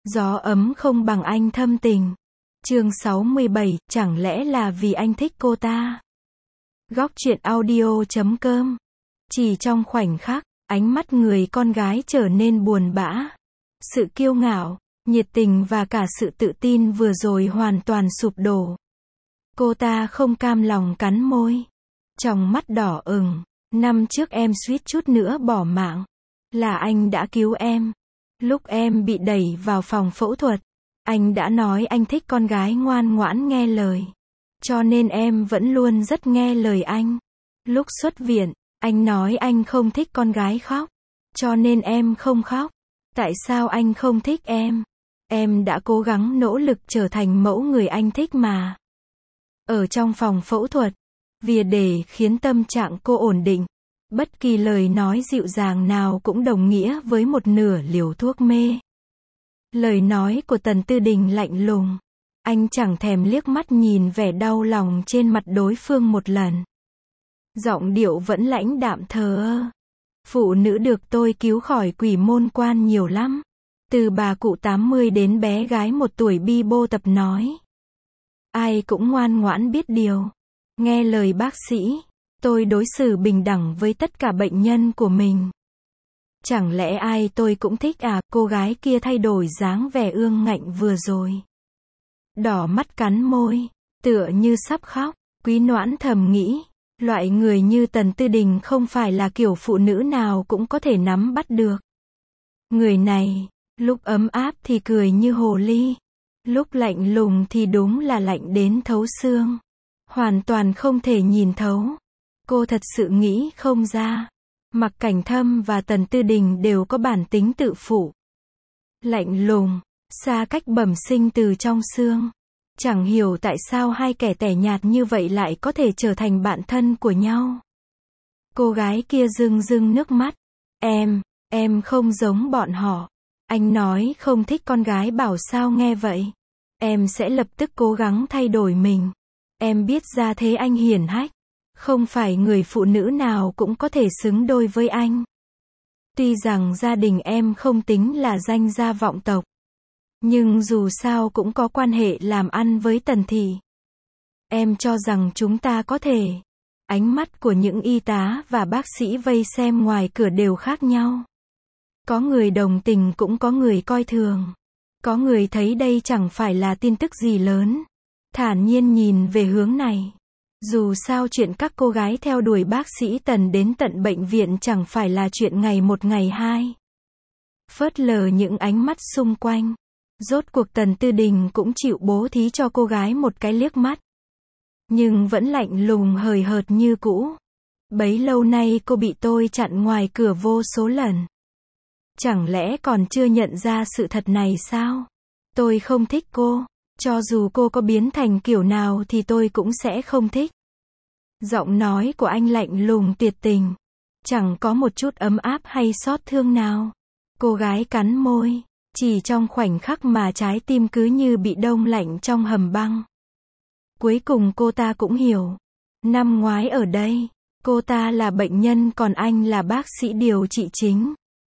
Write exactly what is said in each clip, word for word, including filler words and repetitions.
Gió ấm không bằng anh thâm tình. Chương sáu mươi bảy, chẳng lẽ là vì anh thích cô ta? Góc truyện audio chấm com. Chỉ trong khoảnh khắc, ánh mắt người con gái trở nên buồn bã. Sự kiêu ngạo, nhiệt tình và cả sự tự tin vừa rồi hoàn toàn sụp đổ. Cô ta không cam lòng cắn môi. Tròng mắt đỏ ửng. Năm trước em suýt chút nữa bỏ mạng. Là anh đã cứu em. Lúc em bị đẩy vào phòng phẫu thuật, anh đã nói anh thích con gái ngoan ngoãn nghe lời. Cho nên em vẫn luôn rất nghe lời anh. Lúc xuất viện, anh nói anh không thích con gái khóc. Cho nên em không khóc. Tại sao anh không thích em? Em đã cố gắng nỗ lực trở thành mẫu người anh thích mà. Ở trong phòng phẫu thuật, vì để khiến tâm trạng cô ổn định, bất kỳ lời nói dịu dàng nào cũng đồng nghĩa với một nửa liều thuốc mê. Lời nói của Tần Tư Đình lạnh lùng. Anh chẳng thèm liếc mắt nhìn vẻ đau lòng trên mặt đối phương một lần. Giọng điệu vẫn lãnh đạm thờ ơ. Phụ nữ được tôi cứu khỏi quỷ môn quan nhiều lắm. Từ bà cụ tám mươi đến bé gái một tuổi bi bô tập nói. Ai cũng ngoan ngoãn biết điều. Nghe lời bác sĩ. Tôi đối xử bình đẳng với tất cả bệnh nhân của mình. Chẳng lẽ ai tôi cũng thích à? Cô gái kia thay đổi dáng vẻ ương ngạnh vừa rồi. Đỏ mắt cắn môi, tựa như sắp khóc. Quý Noãn thầm nghĩ, loại người như Tần Tư Đình không phải là kiểu phụ nữ nào cũng có thể nắm bắt được. Người này, lúc ấm áp thì cười như hồ ly, lúc lạnh lùng thì đúng là lạnh đến thấu xương. Hoàn toàn không thể nhìn thấu. Cô thật sự nghĩ không ra. Mặc Cảnh Thâm và Tần Tư Đình đều có bản tính tự phụ. Lạnh lùng, xa cách bẩm sinh từ trong xương. Chẳng hiểu tại sao hai kẻ tẻ nhạt như vậy lại có thể trở thành bạn thân của nhau. Cô gái kia rưng rưng nước mắt. Em, em không giống bọn họ. Anh nói không thích con gái bảo sao nghe vậy. Em sẽ lập tức cố gắng thay đổi mình. Em biết ra thế anh hiển hách. Không phải người phụ nữ nào cũng có thể xứng đôi với anh. Tuy rằng gia đình em không tính là danh gia vọng tộc. Nhưng dù sao cũng có quan hệ làm ăn với Tần thị. Em cho rằng chúng ta có thể. Ánh mắt của những y tá và bác sĩ vây xem ngoài cửa đều khác nhau. Có người đồng tình cũng có người coi thường. Có người thấy đây chẳng phải là tin tức gì lớn. Thản nhiên nhìn về hướng này. Dù sao chuyện các cô gái theo đuổi bác sĩ Tần đến tận bệnh viện chẳng phải là chuyện ngày một ngày hai. Phớt lờ những ánh mắt xung quanh. Rốt cuộc Tần Tư Đình cũng chịu bố thí cho cô gái một cái liếc mắt. Nhưng vẫn lạnh lùng hời hợt như cũ. Bấy lâu nay cô bị tôi chặn ngoài cửa vô số lần. Chẳng lẽ còn chưa nhận ra sự thật này sao? Tôi không thích cô. Cho dù cô có biến thành kiểu nào thì tôi cũng sẽ không thích. Giọng nói của anh lạnh lùng tuyệt tình. Chẳng có một chút ấm áp hay xót thương nào. Cô gái cắn môi. Chỉ trong khoảnh khắc mà trái tim cứ như bị đông lạnh trong hầm băng. Cuối cùng cô ta cũng hiểu. Năm ngoái ở đây, cô ta là bệnh nhân còn anh là bác sĩ điều trị chính.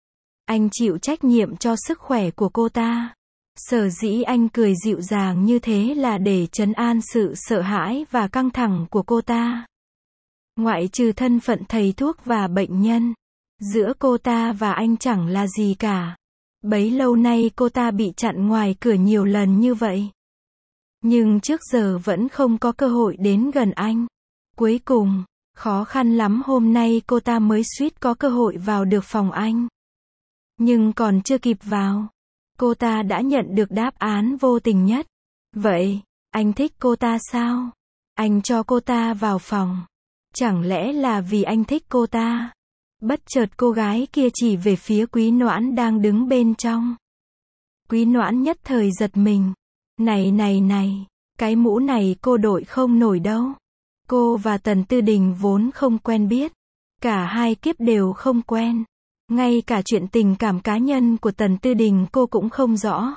Anh chịu trách nhiệm cho sức khỏe của cô ta. Sở dĩ anh cười dịu dàng như thế là để trấn an sự sợ hãi và căng thẳng của cô ta. Ngoại trừ thân phận thầy thuốc và bệnh nhân, giữa cô ta và anh chẳng là gì cả. Bấy lâu nay cô ta bị chặn ngoài cửa nhiều lần như vậy. Nhưng trước giờ vẫn không có cơ hội đến gần anh. Cuối cùng, khó khăn lắm hôm nay cô ta mới suýt có cơ hội vào được phòng anh. Nhưng còn chưa kịp vào, cô ta đã nhận được đáp án vô tình nhất. Vậy, anh thích cô ta sao? Anh cho cô ta vào phòng. Chẳng lẽ là vì anh thích cô ta? Bất chợt cô gái kia chỉ về phía Quý Noãn đang đứng bên trong. Quý Noãn nhất thời giật mình. Này này này, cái mũ này cô đội không nổi đâu. Cô và Tần Tư Đình vốn không quen biết. Cả hai kiếp đều không quen. Ngay cả chuyện tình cảm cá nhân của Tần Tư Đình cô cũng không rõ.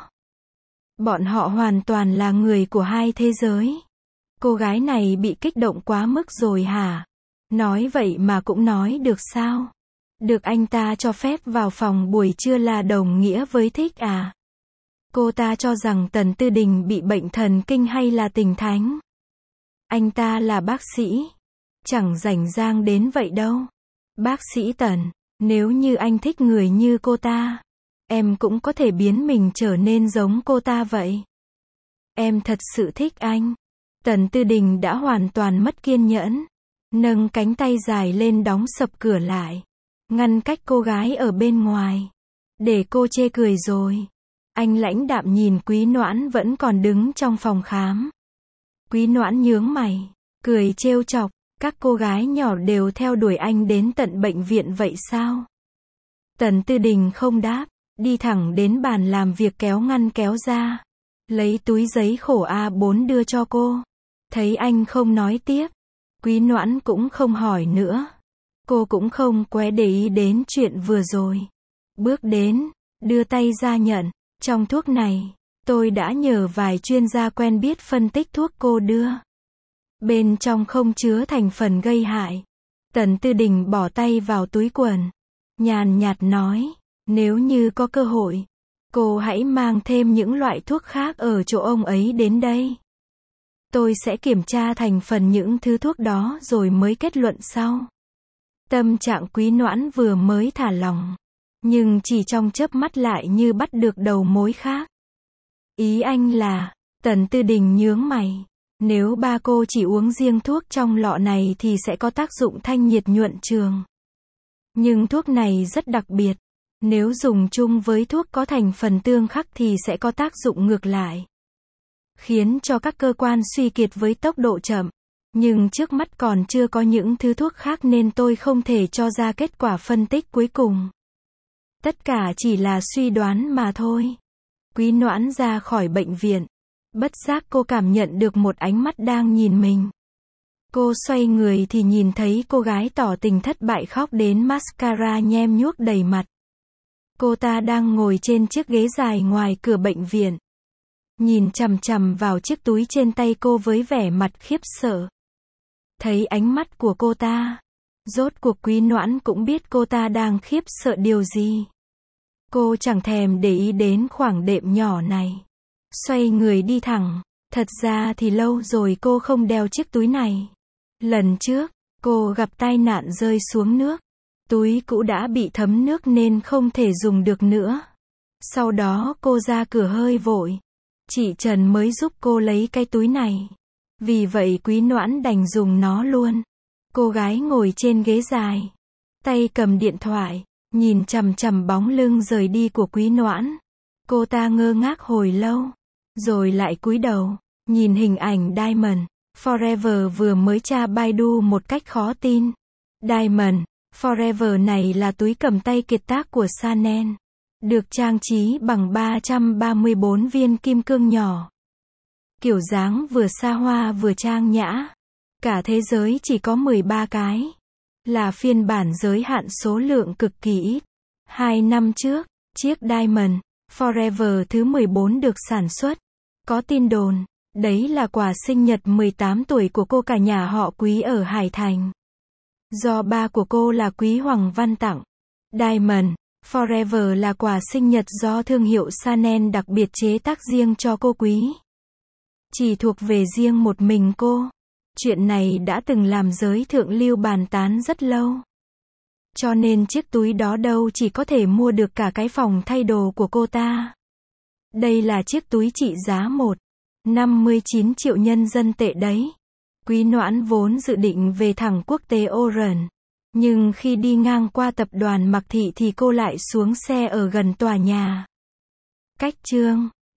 Bọn họ hoàn toàn là người của hai thế giới. Cô gái này bị kích động quá mức rồi hả? Nói vậy mà cũng nói được sao? Được anh ta cho phép vào phòng buổi trưa là đồng nghĩa với thích à? Cô ta cho rằng Tần Tư Đình bị bệnh thần kinh hay là tình thánh. Anh ta là bác sĩ. Chẳng rảnh rang đến vậy đâu. Bác sĩ Tần, nếu như anh thích người như cô ta, em cũng có thể biến mình trở nên giống cô ta vậy. Em thật sự thích anh. Tần Tư Đình đã hoàn toàn mất kiên nhẫn. Nâng cánh tay dài lên đóng sập cửa lại. Ngăn cách cô gái ở bên ngoài. Để cô chê cười rồi. Anh lãnh đạm nhìn Quý Noãn vẫn còn đứng trong phòng khám. Quý Noãn nhướng mày, cười trêu chọc. Các cô gái nhỏ đều theo đuổi anh đến tận bệnh viện vậy sao? Tần Tư Đình không đáp, đi thẳng đến bàn làm việc kéo ngăn kéo ra. Lấy túi giấy khổ A bốn đưa cho cô. Thấy anh không nói tiếp. Quý Noãn cũng không hỏi nữa. Cô cũng không quá để ý đến chuyện vừa rồi. Bước đến, đưa tay ra nhận. Trong thuốc này, tôi đã nhờ vài chuyên gia quen biết phân tích thuốc cô đưa. Bên trong không chứa thành phần gây hại. Tần Tư Đình bỏ tay vào túi quần. Nhàn nhạt nói, nếu như có cơ hội, cô hãy mang thêm những loại thuốc khác ở chỗ ông ấy đến đây. Tôi sẽ kiểm tra thành phần những thứ thuốc đó rồi mới kết luận sau. Tâm trạng Quý Noãn vừa mới thả lỏng. Nhưng chỉ trong chớp mắt lại như bắt được đầu mối khác. Ý anh là, Tần Tư Đình nhướng mày. Nếu ba cô chỉ uống riêng thuốc trong lọ này thì sẽ có tác dụng thanh nhiệt nhuận trường. Nhưng thuốc này rất đặc biệt. Nếu dùng chung với thuốc có thành phần tương khắc thì sẽ có tác dụng ngược lại. Khiến cho các cơ quan suy kiệt với tốc độ chậm. Nhưng trước mắt còn chưa có những thứ thuốc khác nên tôi không thể cho ra kết quả phân tích cuối cùng. Tất cả chỉ là suy đoán mà thôi. Quý Noãn ra khỏi bệnh viện. Bất giác cô cảm nhận được một ánh mắt đang nhìn mình. Cô xoay người thì nhìn thấy cô gái tỏ tình thất bại khóc đến mascara nhem nhuốc đầy mặt. Cô ta đang ngồi trên chiếc ghế dài ngoài cửa bệnh viện. Nhìn chằm chằm vào chiếc túi trên tay cô với vẻ mặt khiếp sợ. Thấy ánh mắt của cô ta. Rốt cuộc Quý Noãn cũng biết cô ta đang khiếp sợ điều gì. Cô chẳng thèm để ý đến khoảng đệm nhỏ này. Xoay người đi thẳng. Thật ra thì lâu rồi cô không đeo chiếc túi này. Lần trước, cô gặp tai nạn rơi xuống nước. Túi cũ đã bị thấm nước nên không thể dùng được nữa. Sau đó cô ra cửa hơi vội. Chị Trần mới giúp cô lấy cái túi này. Vì vậy Quý Noãn đành dùng nó luôn. Cô gái ngồi trên ghế dài. Tay cầm điện thoại. Nhìn chằm chằm bóng lưng rời đi của Quý Noãn. Cô ta ngơ ngác hồi lâu. Rồi lại cúi đầu. Nhìn hình ảnh Diamond Forever vừa mới tra Baidu một cách khó tin. Diamond Forever này là túi cầm tay kiệt tác của Chanel. Được trang trí bằng ba trăm ba mươi bốn viên kim cương nhỏ. Kiểu dáng vừa xa hoa vừa trang nhã. Cả thế giới chỉ có mười ba cái. Là phiên bản giới hạn số lượng cực kỳ ít. Hai năm trước, chiếc Diamond Forever thứ mười bốn được sản xuất. Có tin đồn, đấy là quà sinh nhật mười tám tuổi của cô cả nhà họ Quý ở Hải Thành. Do ba của cô là Quý Hoàng Văn tặng. Diamond Forever là quà sinh nhật do thương hiệu Chanel đặc biệt chế tác riêng cho cô Quý. Chỉ thuộc về riêng một mình cô. Chuyện này đã từng làm giới thượng lưu bàn tán rất lâu. Cho nên chiếc túi đó đâu chỉ có thể mua được cả cái phòng thay đồ của cô ta. Đây là chiếc túi trị giá một phẩy năm mươi chín triệu nhân dân tệ đấy. Quý Noãn vốn dự định về thẳng quốc tế Oran. Nhưng khi đi ngang qua tập đoàn Mạc Thị thì cô lại xuống xe ở gần tòa nhà. Cách chương